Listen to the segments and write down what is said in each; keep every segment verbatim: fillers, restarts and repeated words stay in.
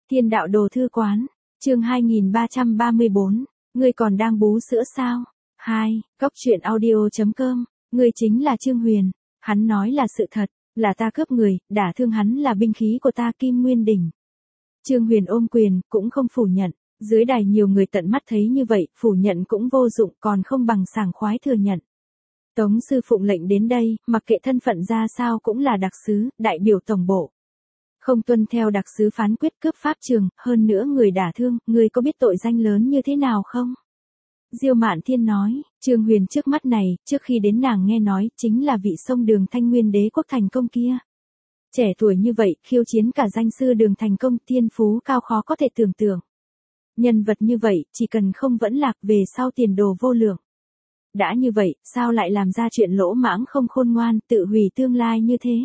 Thiên đạo đồ thư quán, chương hai nghìn ba trăm ba mươi bốn, ngươi còn đang bú sữa sao? hai, góc truyện audio chấm com, ngươi chính là Trương Huyền, hắn nói là sự thật, là ta cướp người, đả thương hắn là binh khí của ta Kim Nguyên Đỉnh. Trương Huyền ôm quyền, cũng không phủ nhận, dưới đài nhiều người tận mắt thấy như vậy, phủ nhận cũng vô dụng, còn không bằng sảng khoái thừa nhận. Tống sư phụng lệnh đến đây, mặc kệ thân phận ra sao cũng là đặc sứ, đại biểu tổng bộ. Không tuân theo đặc sứ phán quyết cướp pháp trường, hơn nữa người đả thương, người có biết tội danh lớn như thế nào không? Diêu Mạn Thiên nói, Trương Huyền trước mắt này, trước khi đến nàng nghe nói, chính là vị sông Đường Thanh Nguyên đế quốc thành công kia. Trẻ tuổi như vậy, khiêu chiến cả danh sư Đường thành công, thiên phú cao khó có thể tưởng tượng. Nhân vật như vậy, chỉ cần không vẫn lạc về sau tiền đồ vô lượng. Đã như vậy, sao lại làm ra chuyện lỗ mãng không khôn ngoan, tự hủy tương lai như thế?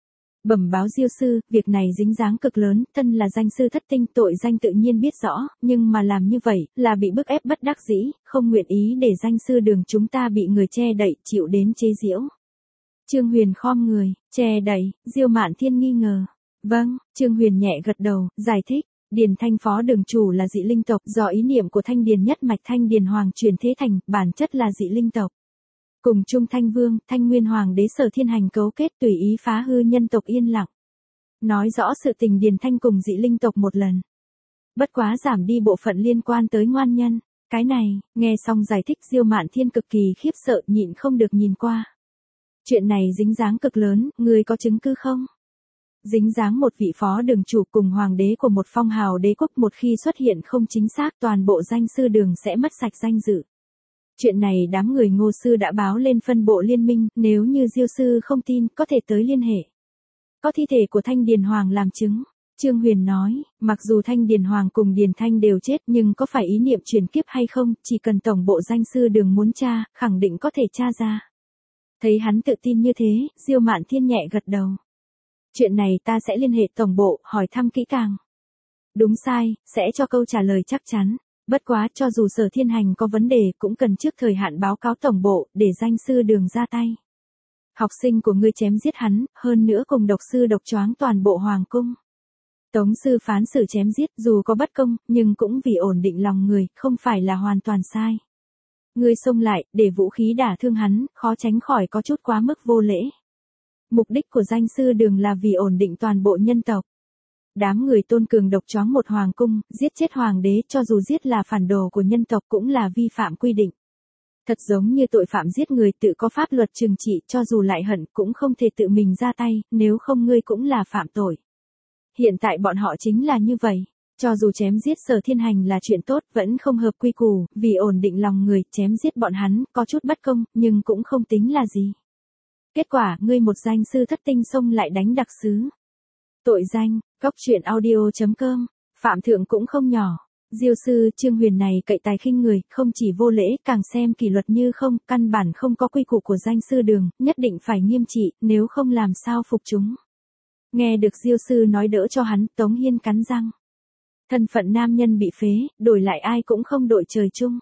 Bẩm báo Diêu sư, việc này dính dáng cực lớn, thân là danh sư thất tinh, tội danh tự nhiên biết rõ, nhưng mà làm như vậy, là bị bức ép bất đắc dĩ, không nguyện ý để danh sư Đường chúng ta bị người che đậy, chịu đến chế giễu. Trương Huyền khom người, che đậy, Diêu Mạn Thiên nghi ngờ. Vâng, Trương Huyền nhẹ gật đầu, giải thích. Điền Thanh phó đường chủ là dị linh tộc, do ý niệm của Thanh Điền nhất mạch Thanh Điền Hoàng truyền thế thành, bản chất là dị linh tộc. Cùng Trung Thanh Vương, Thanh Nguyên Hoàng đế Sở Thiên Hành cấu kết tùy ý phá hư nhân tộc yên lặng. Nói rõ sự tình Điền Thanh cùng dị linh tộc một lần. Bất quá giảm đi bộ phận liên quan tới ngoan nhân. Cái này, nghe xong giải thích Diêu Mạn Thiên cực kỳ khiếp sợ, nhịn không được nhìn qua. Chuyện này dính dáng cực lớn, người có chứng cứ không? Dính dáng một vị phó đường chủ cùng hoàng đế của một phong hào đế quốc, một khi xuất hiện không chính xác toàn bộ danh sư Đường sẽ mất sạch danh dự. Chuyện này đám người Ngô sư đã báo lên phân bộ liên minh, nếu như Diêu sư không tin, có thể tới liên hệ. Có thi thể của Thanh Điền Hoàng làm chứng. Trương Huyền nói, mặc dù Thanh Điền Hoàng cùng Điền Thanh đều chết nhưng có phải ý niệm chuyển kiếp hay không, chỉ cần tổng bộ danh sư Đường muốn tra, khẳng định có thể tra ra. Thấy hắn tự tin như thế, Diêu Mạn Thiên nhẹ gật đầu. Chuyện này ta sẽ liên hệ tổng bộ, hỏi thăm kỹ càng. Đúng sai, sẽ cho câu trả lời chắc chắn. Bất quá, cho dù Sở Thiên Hành có vấn đề, cũng cần trước thời hạn báo cáo tổng bộ, để danh sư Đường ra tay. Học sinh của ngươi chém giết hắn, hơn nữa cùng độc sư độc choáng toàn bộ hoàng cung. Tống sư phán xử chém giết, dù có bất công, nhưng cũng vì ổn định lòng người, không phải là hoàn toàn sai. Ngươi xông lại, để vũ khí đả thương hắn, khó tránh khỏi có chút quá mức vô lễ. Mục đích của danh sư Đường là vì ổn định toàn bộ nhân tộc. Đám người tôn cường độc choáng một hoàng cung, giết chết hoàng đế, cho dù giết là phản đồ của nhân tộc cũng là vi phạm quy định. Thật giống như tội phạm giết người tự có pháp luật trừng trị, cho dù lại hận cũng không thể tự mình ra tay, nếu không ngươi cũng là phạm tội. Hiện tại bọn họ chính là như vậy. Cho dù chém giết Sở Thiên Hành là chuyện tốt, vẫn không hợp quy củ, vì ổn định lòng người, chém giết bọn hắn, có chút bất công, nhưng cũng không tính là gì. Kết quả, ngươi một danh sư thất tinh xông lại đánh đặc sứ. Tội danh, góc truyện audio chấm com, phạm thượng cũng không nhỏ. Diêu sư Trương Huyền này cậy tài khinh người, không chỉ vô lễ, càng xem kỷ luật như không, căn bản không có quy củ của danh sư Đường, nhất định phải nghiêm trị, nếu không làm sao phục chúng. Nghe được Diêu sư nói đỡ cho hắn, Tống Hiên cắn răng. Thân phận nam nhân bị phế, đổi lại ai cũng không đội trời chung.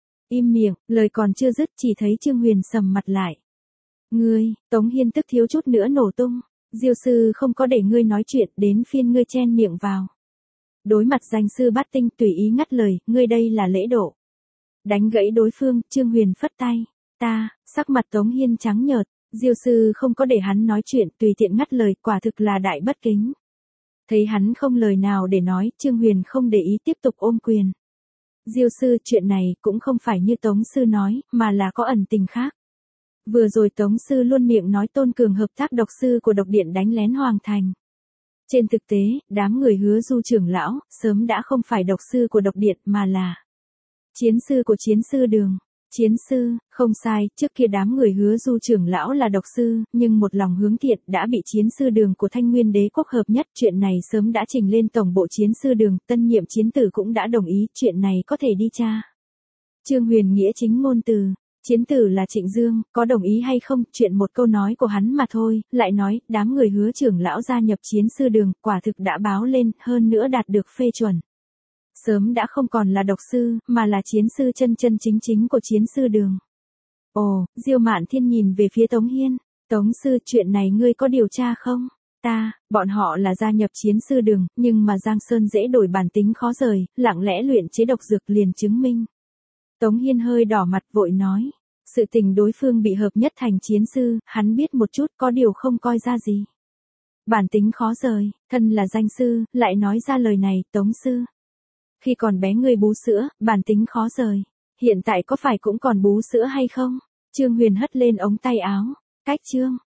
Im miệng, lời còn chưa dứt chỉ thấy Trương Huyền sầm mặt lại. Ngươi, Tống Hiên tức thiếu chút nữa nổ tung. Diêu sư không có để ngươi nói chuyện, đến phiên ngươi chen miệng vào. Đối mặt danh sư bát tinh tùy ý ngắt lời, ngươi đây là lễ độ. Đánh gãy đối phương, Trương Huyền phất tay. Ta, sắc mặt Tống Hiên trắng nhợt, Diêu sư không có để hắn nói chuyện, tùy tiện ngắt lời, quả thực là đại bất kính. Thấy hắn không lời nào để nói, Trương Huyền không để ý tiếp tục ôm quyền. Diêu sư, chuyện này cũng không phải như Tống sư nói, mà là có ẩn tình khác. Vừa rồi Tống sư luôn miệng nói tôn cường hợp tác độc sư của độc điện đánh lén hoàng thành. Trên thực tế, đám người Hứa Du trưởng lão, sớm đã không phải độc sư của độc điện mà là chiến sư của chiến sư Đường. Chiến sư, không sai, trước kia đám người Hứa Du trưởng lão là độc sư, nhưng một lòng hướng thiện đã bị chiến sư Đường của Thanh Nguyên đế quốc hợp nhất. Chuyện này sớm đã trình lên tổng bộ chiến sư Đường, tân nhiệm chiến tử cũng đã đồng ý, chuyện này có thể đi tra. Trương Huyền nghĩa chính ngôn từ. Chiến tử là Trịnh Dương, có đồng ý hay không, chuyện một câu nói của hắn mà thôi, lại nói, đám người Hứa trưởng lão gia nhập chiến sư Đường, quả thực đã báo lên, hơn nữa đạt được phê chuẩn. Sớm đã không còn là độc sư, mà là chiến sư chân chân chính chính của chiến sư Đường. Ồ, Diêu Mạn Thiên nhìn về phía Tống Hiên, Tống sư, chuyện này ngươi có điều tra không? Ta, bọn họ là gia nhập chiến sư đường, nhưng mà Giang Sơn dễ đổi bản tính khó rời, lặng lẽ luyện chế độc dược liền chứng minh. Tống Hiên hơi đỏ mặt vội nói. Sự tình đối phương bị hợp nhất thành chiến sư, hắn biết một chút có điều không coi ra gì. Bản tính khó rời, thân là danh sư, lại nói ra lời này, Tống sư. Khi còn bé người bú sữa, bản tính khó rời. Hiện tại có phải cũng còn bú sữa hay không? Trương Huyền hất lên ống tay áo. Cách Trương.